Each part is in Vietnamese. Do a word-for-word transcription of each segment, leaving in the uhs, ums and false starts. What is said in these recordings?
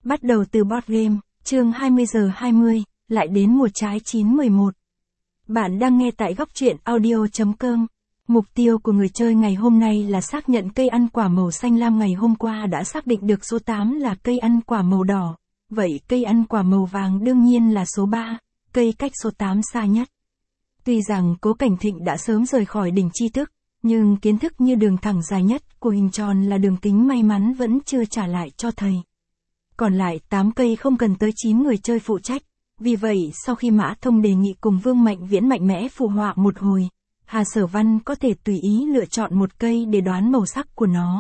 Bắt đầu từ board game, chương hai mươi giờ hai mươi, lại đến mùa trái chín mười một. Bạn đang nghe tại góc truyện audio chấm com. Mục tiêu của người chơi ngày hôm nay là xác nhận cây ăn quả màu xanh lam ngày hôm qua đã xác định được số tám là cây ăn quả màu đỏ. Vậy cây ăn quả màu vàng đương nhiên là số ba, cây cách số tám xa nhất. Tuy rằng Cố Cảnh Thịnh đã sớm rời khỏi đỉnh tri thức, nhưng kiến thức như đường thẳng dài nhất của hình tròn là đường kính may mắn vẫn chưa trả lại cho thầy. Còn lại tám cây không cần tới chín người chơi phụ trách, vì vậy sau khi Mã Thông đề nghị cùng Vương Mạnh Viễn mạnh mẽ phù họa một hồi, Hà Sở Văn có thể tùy ý lựa chọn một cây để đoán màu sắc của nó.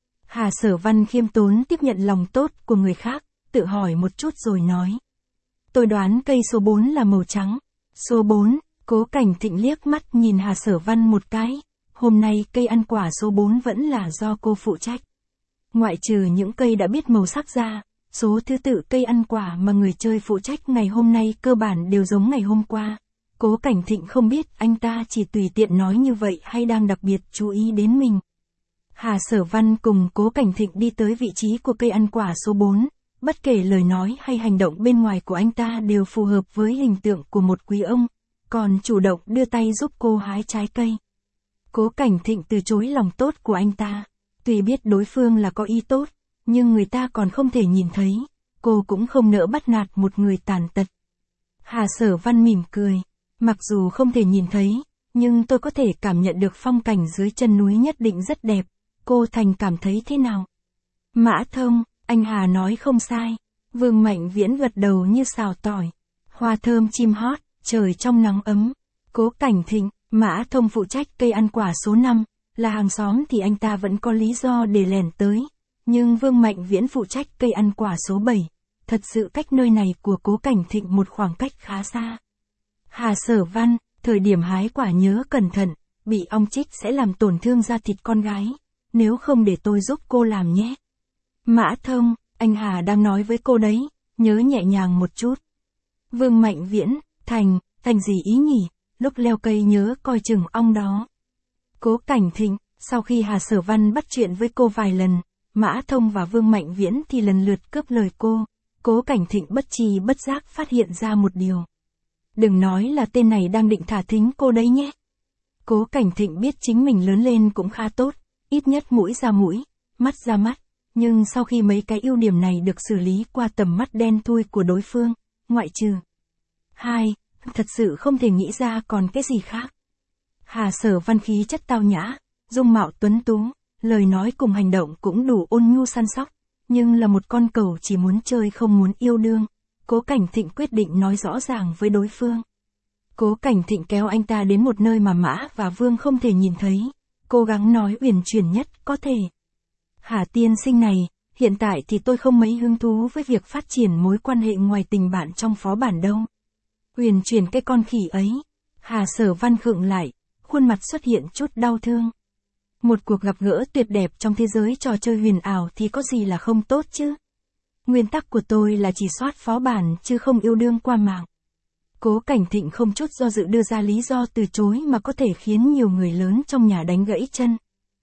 Hà Sở Văn khiêm tốn tiếp nhận lòng tốt của người khác, tự hỏi một chút rồi nói. Tôi đoán cây số bốn là màu trắng. Số bốn, Cố Cảnh Thịnh liếc mắt nhìn Hà Sở Văn một cái. Hôm nay cây ăn quả số bốn vẫn là do cô phụ trách. Ngoại trừ những cây đã biết màu sắc ra, số thứ tự cây ăn quả mà người chơi phụ trách ngày hôm nay cơ bản đều giống ngày hôm qua. Cố Cảnh Thịnh không biết anh ta chỉ tùy tiện nói như vậy hay đang đặc biệt chú ý đến mình. Hà Sở Văn cùng Cố Cảnh Thịnh đi tới vị trí của cây ăn quả số bốn. Bất kể lời nói hay hành động bên ngoài của anh ta đều phù hợp với hình tượng của một quý ông, còn chủ động đưa tay giúp cô hái trái cây. Cố Cảnh Thịnh từ chối lòng tốt của anh ta. Tuy biết đối phương là có ý tốt, nhưng người ta còn không thể nhìn thấy, cô cũng không nỡ bắt nạt một người tàn tật. Hà Sở Văn mỉm cười. Mặc dù không thể nhìn thấy, nhưng tôi có thể cảm nhận được phong cảnh dưới chân núi nhất định rất đẹp. Cô Thành cảm thấy thế nào? Mã Thông, anh Hà nói không sai. Vương Mạnh Viễn gật đầu như xào tỏi. Hoa thơm chim hót, trời trong nắng ấm. Cố Cảnh Thịnh, Mã Thông phụ trách cây ăn quả số năm, là hàng xóm thì anh ta vẫn có lý do để lẻn tới. Nhưng Vương Mạnh Viễn phụ trách cây ăn quả số bảy, thật sự cách nơi này của Cố Cảnh Thịnh một khoảng cách khá xa. Hà Sở Văn, thời điểm hái quả nhớ cẩn thận, bị ong chích sẽ làm tổn thương da thịt con gái, nếu không để tôi giúp cô làm nhé. Mã Thông, anh Hà đang nói với cô đấy, nhớ nhẹ nhàng một chút. Vương Mạnh Viễn, Thành, Thành gì ý nhỉ, lúc leo cây nhớ coi chừng ong đó. Cố Cảnh Thịnh, sau khi Hà Sở Văn bắt chuyện với cô vài lần, Mã Thông và Vương Mạnh Viễn thì lần lượt cướp lời cô. Cố Cảnh Thịnh bất tri bất giác phát hiện ra một điều. Đừng nói là tên này đang định thả thính cô đấy nhé. Cố Cảnh Thịnh biết chính mình lớn lên cũng khá tốt, ít nhất mũi ra mũi, mắt ra mắt, nhưng sau khi mấy cái ưu điểm này được xử lý qua tầm mắt đen thui của đối phương, ngoại trừ hai, thật sự không thể nghĩ ra còn cái gì khác. Hà Sở Văn khí chất tao nhã, dung mạo tuấn tú, lời nói cùng hành động cũng đủ ôn nhu săn sóc, nhưng là một con cẩu chỉ muốn chơi không muốn yêu đương. Cố Cảnh Thịnh quyết định nói rõ ràng với đối phương. Cố Cảnh Thịnh kéo anh ta đến một nơi mà Mã và Vương không thể nhìn thấy, cố gắng nói uyển chuyển nhất có thể. Hà tiên sinh này, hiện tại thì tôi không mấy hứng thú với việc phát triển mối quan hệ ngoài tình bạn trong phó bản đâu. Uyển chuyển cái con khỉ ấy. Hà Sở Văn khựng lại, khuôn mặt xuất hiện chút đau thương. Một cuộc gặp gỡ tuyệt đẹp trong thế giới trò chơi huyền ảo thì có gì là không tốt chứ? Nguyên tắc của tôi là chỉ soát phó bản chứ không yêu đương qua mạng. Cố Cảnh Thịnh không chút do dự đưa ra lý do từ chối mà có thể khiến nhiều người lớn trong nhà đánh gãy chân.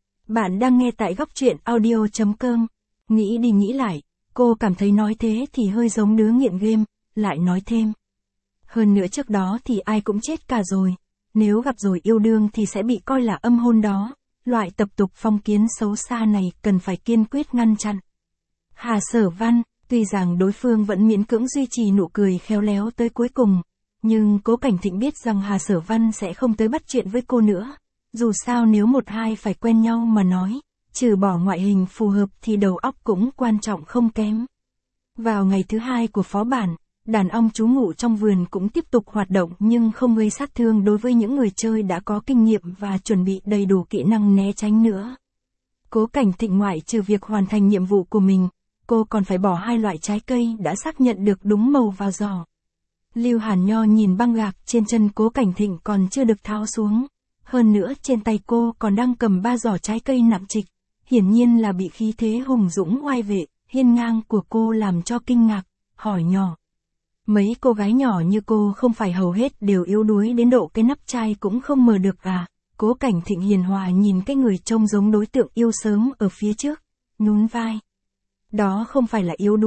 Bạn đang nghe tại góc truyện audio chấm com. Nghĩ đi nghĩ lại, cô cảm thấy nói thế thì hơi giống đứa nghiện game, lại nói thêm. Hơn nữa trước đó thì ai cũng chết cả rồi. Nếu gặp rồi yêu đương thì sẽ bị coi là âm hôn đó. Loại tập tục phong kiến xấu xa này cần phải kiên quyết ngăn chặn. Hà Sở Văn, tuy rằng đối phương vẫn miễn cưỡng duy trì nụ cười khéo léo tới cuối cùng, nhưng Cố Cảnh Thịnh biết rằng Hà Sở Văn sẽ không tới bắt chuyện với cô nữa. Dù sao nếu một hai phải quen nhau mà nói, trừ bỏ ngoại hình phù hợp thì đầu óc cũng quan trọng không kém. Vào ngày thứ hai của phó bản, đàn ong trú ngụ trong vườn cũng tiếp tục hoạt động nhưng không gây sát thương đối với những người chơi đã có kinh nghiệm và chuẩn bị đầy đủ kỹ năng né tránh nữa. Cố Cảnh Thịnh ngoại trừ việc hoàn thành nhiệm vụ của mình, cô còn phải bỏ hai loại trái cây đã xác nhận được đúng màu vào giỏ. Lưu Hàn Nho nhìn băng gạc trên chân Cố Cảnh Thịnh còn chưa được tháo xuống. Hơn nữa trên tay cô còn đang cầm ba giỏ trái cây nặng trịch, hiển nhiên là bị khí thế hùng dũng oai vệ, hiên ngang của cô làm cho kinh ngạc, hỏi nhỏ. Mấy cô gái nhỏ như cô không phải hầu hết đều yếu đuối đến độ cái nắp chai cũng không mở được à? Cố Cảnh Thịnh hiền hòa nhìn cái người trông giống đối tượng yêu sớm ở phía trước, nhún vai. Đó không phải là yếu đuối,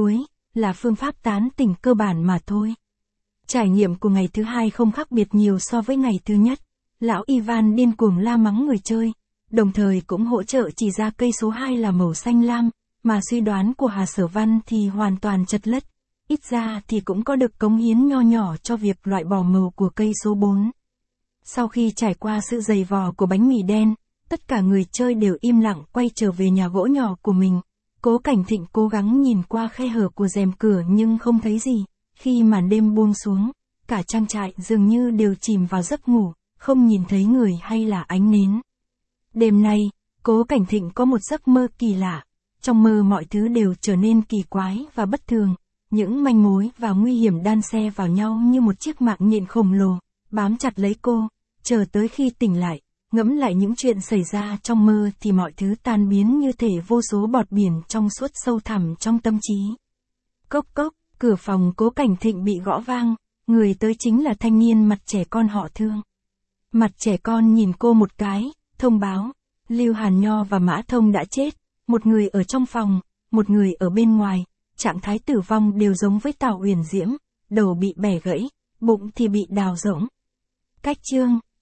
là phương pháp tán tỉnh cơ bản mà thôi. Trải nghiệm của ngày thứ hai không khác biệt nhiều so với ngày thứ nhất. Lão Ivan điên cuồng la mắng người chơi, đồng thời cũng hỗ trợ chỉ ra cây số hai là màu xanh lam, mà suy đoán của Hà Sở Văn thì hoàn toàn chật lất. Ít ra thì cũng có được cống hiến nho nhỏ cho việc loại bỏ màu của cây số bốn. Sau khi trải qua sự dày vò của bánh mì đen, tất cả người chơi đều im lặng quay trở về nhà gỗ nhỏ của mình. Cố Cảnh Thịnh cố gắng nhìn qua khe hở của rèm cửa nhưng không thấy gì. Khi màn đêm buông xuống, cả trang trại dường như đều chìm vào giấc ngủ, không nhìn thấy người hay là ánh nến. Đêm nay, Cố Cảnh Thịnh có một giấc mơ kỳ lạ. Trong mơ mọi thứ đều trở nên kỳ quái và bất thường. Những manh mối và nguy hiểm đan xen vào nhau như một chiếc mạng nhện khổng lồ, bám chặt lấy cô. Chờ tới khi tỉnh lại, ngẫm lại những chuyện xảy ra trong mơ thì mọi thứ tan biến như thể vô số bọt biển trong suốt sâu thẳm trong tâm trí. Cốc cốc, cửa phòng Cố Cảnh Thịnh bị gõ vang, người tới chính là thanh niên mặt trẻ con họ Thương. Mặt trẻ con nhìn cô một cái, thông báo, Lưu Hàn Nho và Mã Thông đã chết, một người ở trong phòng, một người ở bên ngoài, trạng thái tử vong đều giống với Tào Uyển Diễm, đầu bị bẻ gãy, bụng thì bị đào rỗng. Cách chương